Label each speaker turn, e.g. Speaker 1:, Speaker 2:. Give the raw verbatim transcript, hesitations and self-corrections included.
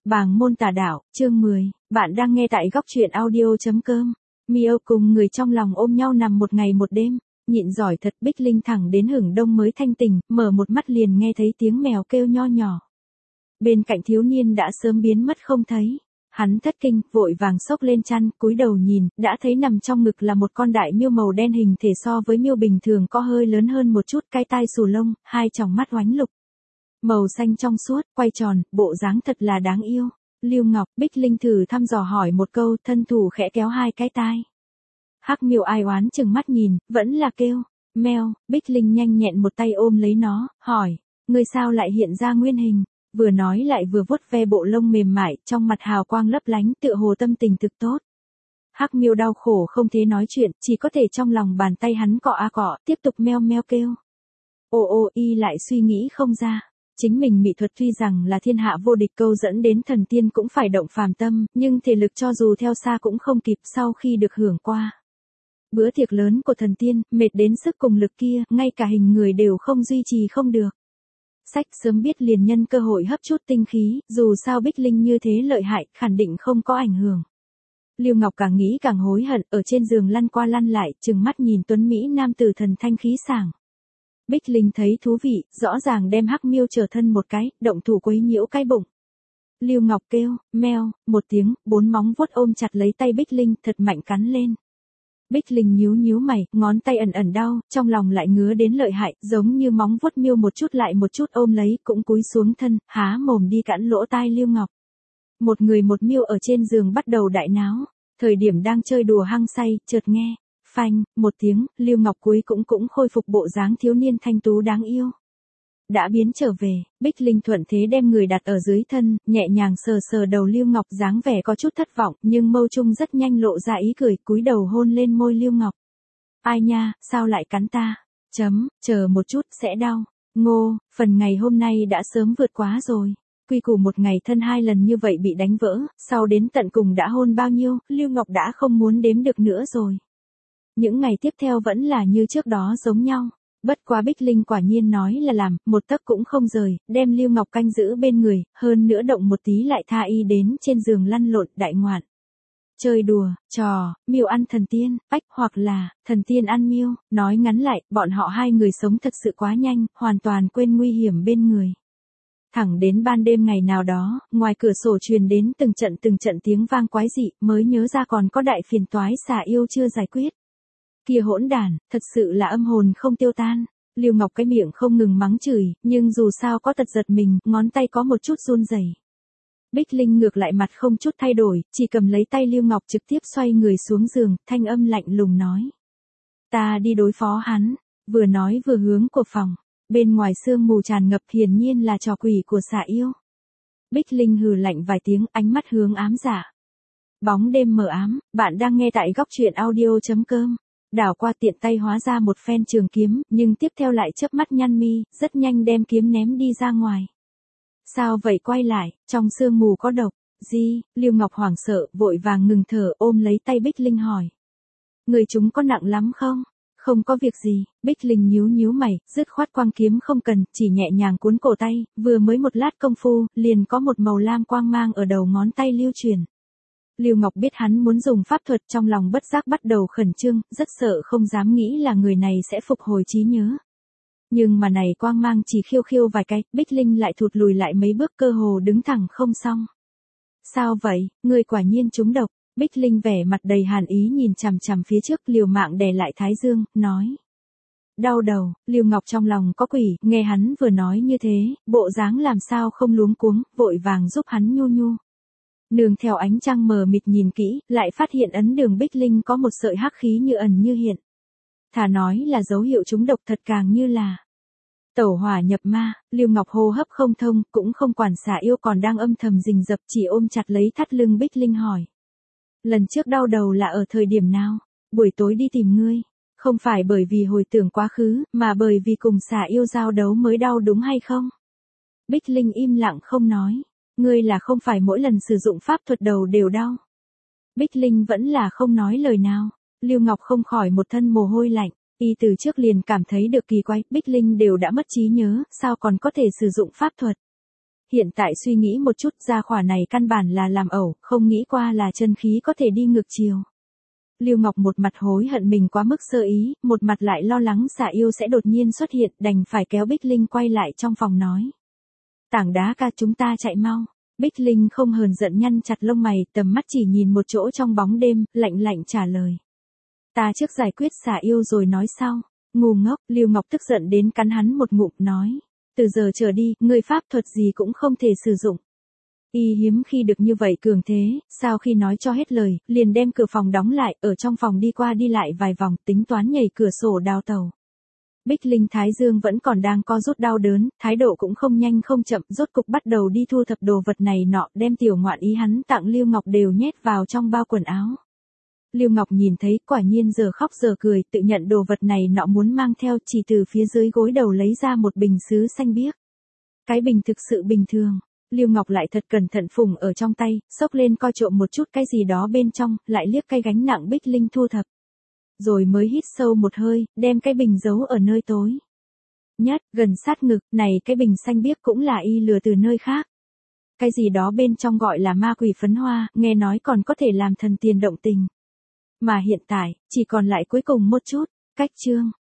Speaker 1: Bàng môn tà đạo, chương mười, bạn đang nghe tại góc truyện audio.com. Mio cùng người trong lòng ôm nhau nằm một ngày một đêm, nhịn giỏi thật. Bích Linh thẳng đến hửng đông mới thanh tỉnh, mở một mắt liền nghe thấy tiếng mèo kêu nho nhỏ. Bên cạnh thiếu niên đã sớm biến mất không thấy. Hắn thất kinh, vội vàng xốc lên chăn, cúi đầu nhìn, đã thấy nằm trong ngực là một con đại miêu màu đen, hình thể so với miêu bình thường có hơi lớn hơn một chút, cái tai xù lông, hai tròng mắt oánh lục. Màu xanh trong suốt, quay tròn, bộ dáng thật là đáng yêu. Lưu Ngọc, Bích Linh thử thăm dò hỏi một câu, thân thủ khẽ kéo hai cái tai. Hắc miêu ai oán chừng mắt nhìn, vẫn là kêu, meo. Bích Linh nhanh nhẹn một tay ôm lấy nó, hỏi, ngươi sao lại hiện ra nguyên hình? Vừa nói lại vừa vuốt ve bộ lông mềm mại, trong mặt hào quang lấp lánh, tựa hồ tâm tình thực tốt. Hắc miêu đau khổ không thể nói chuyện, chỉ có thể trong lòng bàn tay hắn cọ a cọ, tiếp tục meo meo kêu. Ô ô y lại suy nghĩ không ra. Chính mình mỹ thuật tuy rằng là thiên hạ vô địch, câu dẫn đến thần tiên cũng phải động phàm tâm, nhưng thể lực cho dù theo xa cũng không kịp sau khi được hưởng qua. Bữa tiệc lớn của thần tiên, mệt đến sức cùng lực kia, ngay cả hình người đều không duy trì không được. Sách sớm biết liền nhân cơ hội hấp chút tinh khí, dù sao Bích Linh như thế lợi hại, khẳng định không có ảnh hưởng. Lưu Ngọc càng nghĩ càng hối hận, ở trên giường lăn qua lăn lại, trừng mắt nhìn tuấn Mỹ nam tử thần thanh khí sảng. Bích Linh thấy thú vị, rõ ràng đem hắc miêu trở thân một cái, động thủ quấy nhiễu cái bụng. Lưu Ngọc kêu, meo, một tiếng, bốn móng vuốt ôm chặt lấy tay Bích Linh, thật mạnh cắn lên. Bích Linh nhíu nhíu mày, ngón tay ẩn ẩn đau, trong lòng lại ngứa đến lợi hại, giống như móng vuốt miêu một chút lại một chút ôm lấy, cũng cúi xuống thân, há mồm đi cắn lỗ tai Lưu Ngọc. Một người một miêu ở trên giường bắt đầu đại náo, thời điểm đang chơi đùa hăng say, chợt nghe. Phanh, một tiếng, Lưu Ngọc cuối cũng cũng khôi phục bộ dáng thiếu niên thanh tú đáng yêu. Đã biến trở về, Bích Linh thuận thế đem người đặt ở dưới thân, nhẹ nhàng sờ sờ đầu Lưu Ngọc, dáng vẻ có chút thất vọng, nhưng mâu trung rất nhanh lộ ra ý cười, cúi đầu hôn lên môi Lưu Ngọc. Ai nha, sao lại cắn ta? Chấm, chờ một chút, sẽ đau. Ngô, phần ngày hôm nay đã sớm vượt quá rồi. Quy củ một ngày thân hai lần như vậy bị đánh vỡ, sau đến tận cùng đã hôn bao nhiêu, Lưu Ngọc đã không muốn đếm được nữa rồi. Những ngày tiếp theo vẫn là như trước đó giống nhau. Bất quá Bích Linh quả nhiên nói là làm, một tấc cũng không rời, đem Lưu Ngọc canh giữ bên người, hơn nữa động một tí lại tha y đến trên giường lăn lộn đại ngoạn. Chơi đùa, trò, miêu ăn thần tiên, ách, hoặc là, thần tiên ăn miêu, nói ngắn lại, bọn họ hai người sống thật sự quá nhanh, hoàn toàn quên nguy hiểm bên người. Thẳng đến ban đêm ngày nào đó, ngoài cửa sổ truyền đến từng trận từng trận tiếng vang quái dị, mới nhớ ra còn có đại phiền toái xà yêu chưa giải quyết. Kia hỗn đản, thật sự là âm hồn không tiêu tan. Lưu Ngọc cái miệng không ngừng mắng chửi, nhưng dù sao có tật giật mình, ngón tay có một chút run rẩy. Bích Linh ngược lại mặt không chút thay đổi, chỉ cầm lấy tay Lưu Ngọc trực tiếp xoay người xuống giường, thanh âm lạnh lùng nói. Ta đi đối phó hắn, vừa nói vừa hướng của phòng. Bên ngoài sương mù tràn ngập, hiển nhiên là trò quỷ của xà yêu. Bích Linh hừ lạnh vài tiếng, ánh mắt hướng ám dạ. Bóng đêm mờ ám, bạn đang nghe tại góc truyện audio.com. Đảo qua tiện tay hóa ra một phen trường kiếm, nhưng tiếp theo lại chớp mắt nhăn mi, rất nhanh đem kiếm ném đi ra ngoài. Sao vậy, quay lại, trong sương mù có độc, gì? Lưu Ngọc hoảng sợ, vội vàng ngừng thở, ôm lấy tay Bích Linh hỏi. Người chúng có nặng lắm không? Không có việc gì. Bích Linh nhíu nhíu mày, dứt khoát quang kiếm không cần, chỉ nhẹ nhàng cuốn cổ tay, vừa mới một lát công phu, liền có một màu lam quang mang ở đầu ngón tay lưu truyền. Lưu Ngọc biết hắn muốn dùng pháp thuật, trong lòng bất giác bắt đầu khẩn trương, rất sợ không dám nghĩ là người này sẽ phục hồi trí nhớ. Nhưng mà này quang mang chỉ khiêu khiêu vài cái, Bích Linh lại thụt lùi lại mấy bước, cơ hồ đứng thẳng không xong. Sao vậy, người quả nhiên trúng độc. Bích Linh vẻ mặt đầy hàn ý nhìn chằm chằm phía trước, liều mạng đè lại thái dương, nói. Đau đầu. Lưu Ngọc trong lòng có quỷ, nghe hắn vừa nói như thế, bộ dáng làm sao không luống cuống, vội vàng giúp hắn nhu nhu. Nương theo ánh trăng mờ mịt nhìn kỹ, lại phát hiện ấn đường Bích Linh có một sợi hắc khí như ẩn như hiện. Thà nói là dấu hiệu trúng độc, thật càng như là tẩu hỏa nhập ma. Lưu Ngọc hô hấp không thông, cũng không quản xà yêu còn đang âm thầm rình rập, chỉ ôm chặt lấy thắt lưng Bích Linh hỏi. Lần trước đau đầu là ở thời điểm nào? Buổi tối đi tìm ngươi. Không phải bởi vì hồi tưởng quá khứ, mà bởi vì cùng xà yêu giao đấu mới đau đúng hay không? Bích Linh im lặng không nói. Ngươi là không phải mỗi lần sử dụng pháp thuật đầu đều đau. Bích Linh vẫn là không nói lời nào. Lưu Ngọc không khỏi một thân mồ hôi lạnh. Y từ trước liền cảm thấy được kỳ quái, Bích Linh đều đã mất trí nhớ, sao còn có thể sử dụng pháp thuật. hiện tại suy nghĩ một chút, gia hỏa này căn bản là làm ẩu, không nghĩ qua là chân khí có thể đi ngược chiều. Lưu Ngọc một mặt hối hận mình quá mức sơ ý, một mặt lại lo lắng xà yêu sẽ đột nhiên xuất hiện, đành phải kéo Bích Linh quay lại trong phòng nói. Tảng đá ca, chúng ta chạy mau. Bích Linh không hờn giận nhăn chặt lông mày, tầm mắt chỉ nhìn một chỗ trong bóng đêm, lạnh lạnh trả lời. Ta trước giải quyết xà yêu rồi nói sau. Ngu ngốc, Lưu Ngọc tức giận đến cắn hắn một ngụm nói. Từ giờ trở đi, ngươi pháp thuật gì cũng không thể sử dụng. Y hiếm khi được như vậy cường thế, sau khi nói cho hết lời, liền đem cửa phòng đóng lại, ở trong phòng đi qua đi lại vài vòng, tính toán nhảy cửa sổ đào tàu. Bích Linh thái dương vẫn còn đang co rút đau đớn, thái độ cũng không nhanh không chậm, rốt cục bắt đầu đi thu thập đồ vật này nọ, đem tiểu ngoạn ý hắn tặng Lưu Ngọc đều nhét vào trong bao quần áo. Lưu Ngọc nhìn thấy, quả nhiên giờ khóc giờ cười, tự nhận đồ vật này nọ muốn mang theo, chỉ từ phía dưới gối đầu lấy ra một bình sứ xanh biếc. Cái bình thực sự bình thường. Lưu Ngọc lại thật cẩn thận phùng ở trong tay, xốc lên coi trộm một chút cái gì đó bên trong, lại liếc cái gánh nặng Bích Linh thu thập. Rồi mới hít sâu một hơi, đem cái bình giấu ở nơi tối nhất, gần sát ngực, này cái bình xanh biếc cũng là y lừa từ nơi khác. Cái gì đó bên trong gọi là ma quỷ phấn hoa, nghe nói còn có thể làm thần tiên động tình. Mà hiện tại, chỉ còn lại cuối cùng một chút, cách chương.